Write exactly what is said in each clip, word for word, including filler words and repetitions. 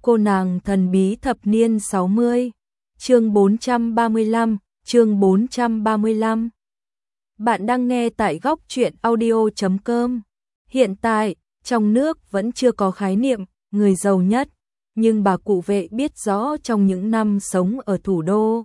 Cô nàng thần bí thập niên sáu mươi, chương bốn trăm ba mươi lăm, chương bốn trăm ba mươi lăm. Bạn đang nghe tại góc truyện audio chấm com. Hiện tại, trong nước vẫn chưa có khái niệm người giàu nhất, nhưng bà cụ Vệ biết rõ trong những năm sống ở thủ đô.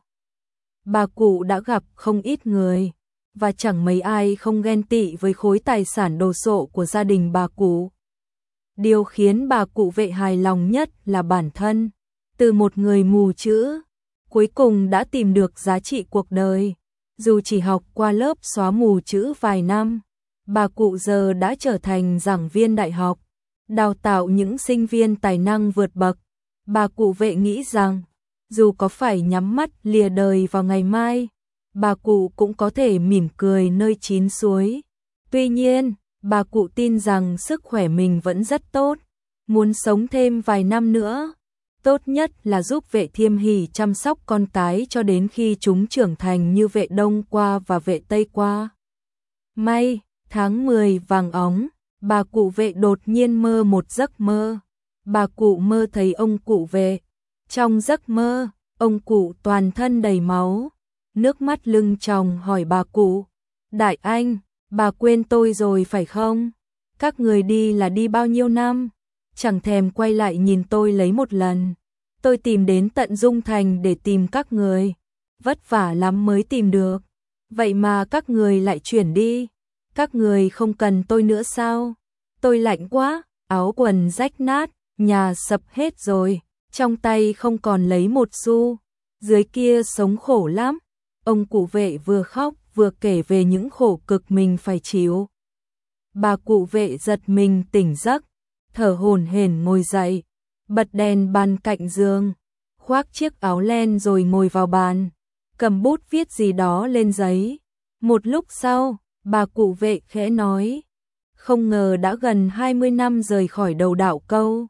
Bà cụ đã gặp không ít người, và chẳng mấy ai không ghen tị với khối tài sản đồ sộ của gia đình bà cụ. Điều khiến bà cụ Vệ hài lòng nhất là bản thân, từ một người mù chữ, cuối cùng đã tìm được giá trị cuộc đời. Dù chỉ học qua lớp xóa mù chữ vài năm, bà cụ giờ đã trở thành giảng viên đại học, đào tạo những sinh viên tài năng vượt bậc. Bà cụ Vệ nghĩ rằng, dù có phải nhắm mắt lìa đời vào ngày mai, bà cụ cũng có thể mỉm cười nơi chín suối. Tuy nhiên, bà cụ tin rằng sức khỏe mình vẫn rất tốt, muốn sống thêm vài năm nữa. Tốt nhất là giúp Vệ Thiêm Hỷ chăm sóc con cái cho đến khi chúng trưởng thành như Vệ Đông Qua và Vệ Tây Qua. May, tháng mười vàng óng, bà cụ Vệ đột nhiên mơ một giấc mơ. Bà cụ mơ thấy ông cụ Vệ. Trong giấc mơ, ông cụ toàn thân đầy máu, nước mắt lưng tròng hỏi bà cụ: "Đại anh, bà quên tôi rồi phải không? Các người đi là đi bao nhiêu năm? Chẳng thèm quay lại nhìn tôi lấy một lần. Tôi tìm đến tận Dung Thành để tìm các người, vất vả lắm mới tìm được. Vậy mà các người lại chuyển đi. Các người không cần tôi nữa sao? Tôi lạnh quá, áo quần rách nát, nhà sập hết rồi, trong tay không còn lấy một xu. Dưới kia sống khổ lắm." Ông cụ Vệ vừa khóc vừa kể về những khổ cực mình phải chịu. Bà cụ Vệ giật mình tỉnh giấc, thở hổn hển ngồi dậy, bật đèn bàn cạnh giường, khoác chiếc áo len rồi ngồi vào bàn, cầm bút viết gì đó lên giấy. Một lúc sau, bà cụ Vệ khẽ nói: "Không ngờ đã gần hai mươi năm rời khỏi đầu đạo câu.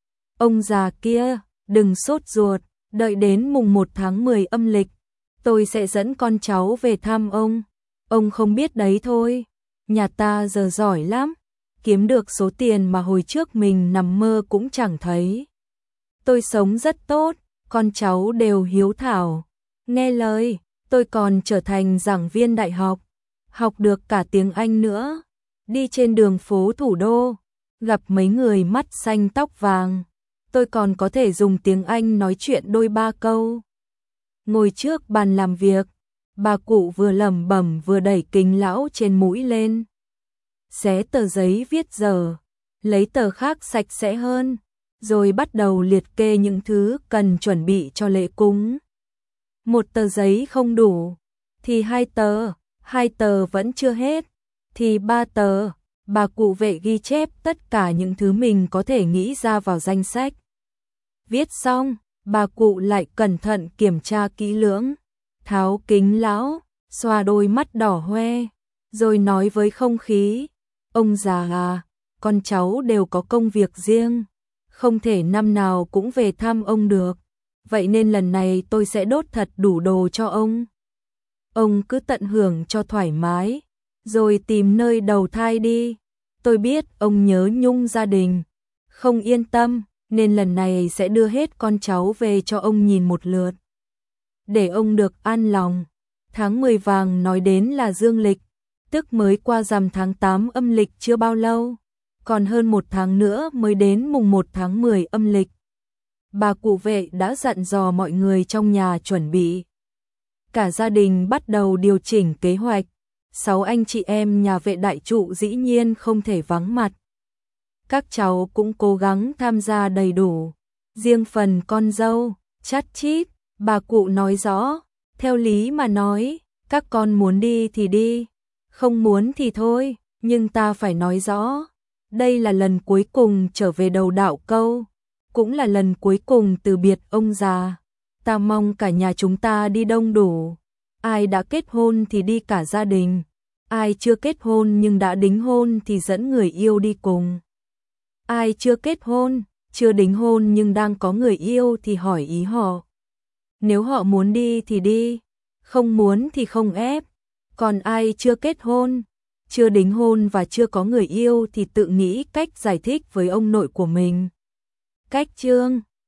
Ông già kia, đừng sốt ruột, đợi đến mùng một tháng mười âm lịch, tôi sẽ dẫn con cháu về thăm ông. Ông không biết đấy thôi, nhà ta giờ giỏi lắm, kiếm được số tiền mà hồi trước mình nằm mơ cũng chẳng thấy. Tôi sống rất tốt, con cháu đều hiếu thảo, nghe lời, tôi còn trở thành giảng viên đại học, học được cả tiếng Anh nữa. Đi trên đường phố thủ đô, gặp mấy người mắt xanh tóc vàng, tôi còn có thể dùng tiếng Anh nói chuyện đôi ba câu." Ngồi trước bàn làm việc, bà cụ vừa lẩm bẩm vừa đẩy kính lão trên mũi lên. Xé tờ giấy viết giờ, lấy tờ khác sạch sẽ hơn, rồi bắt đầu liệt kê những thứ cần chuẩn bị cho lễ cúng. Một tờ giấy không đủ, thì hai tờ, hai tờ vẫn chưa hết, thì ba tờ. Bà cụ Vệ ghi chép tất cả những thứ mình có thể nghĩ ra vào danh sách. Viết xong, bà cụ lại cẩn thận kiểm tra kỹ lưỡng, tháo kính lão, xoa đôi mắt đỏ hoe, rồi nói với không khí: "Ông già à, con cháu đều có công việc riêng, không thể năm nào cũng về thăm ông được. Vậy nên lần này tôi sẽ đốt thật đủ đồ cho ông. Ông cứ tận hưởng cho thoải mái, rồi tìm nơi đầu thai đi. Tôi biết ông nhớ nhung gia đình, không yên tâm, nên lần này sẽ đưa hết con cháu về cho ông nhìn một lượt, để ông được an lòng." Tháng mười vàng nói đến là dương lịch, tức mới qua rằm tháng tám âm lịch chưa bao lâu, còn hơn một tháng nữa mới đến mùng một tháng mười âm lịch. Bà cụ Vệ đã dặn dò mọi người trong nhà chuẩn bị. Cả gia đình bắt đầu điều chỉnh kế hoạch. Sáu anh chị em nhà Vệ đại trụ dĩ nhiên không thể vắng mặt. Các cháu cũng cố gắng tham gia đầy đủ. Riêng phần con dâu, chắt chít, bà cụ nói rõ: "Theo lý mà nói, các con muốn đi thì đi, không muốn thì thôi, nhưng ta phải nói rõ. Đây là lần cuối cùng trở về đầu đạo câu, cũng là lần cuối cùng từ biệt ông già. Ta mong cả nhà chúng ta đi đông đủ. Ai đã kết hôn thì đi cả gia đình, ai chưa kết hôn nhưng đã đính hôn thì dẫn người yêu đi cùng. Ai chưa kết hôn, chưa đính hôn nhưng đang có người yêu thì hỏi ý họ. Nếu họ muốn đi thì đi, không muốn thì không ép. Còn ai chưa kết hôn, chưa đính hôn và chưa có người yêu thì tự nghĩ cách giải thích với ông nội của mình." Cách chương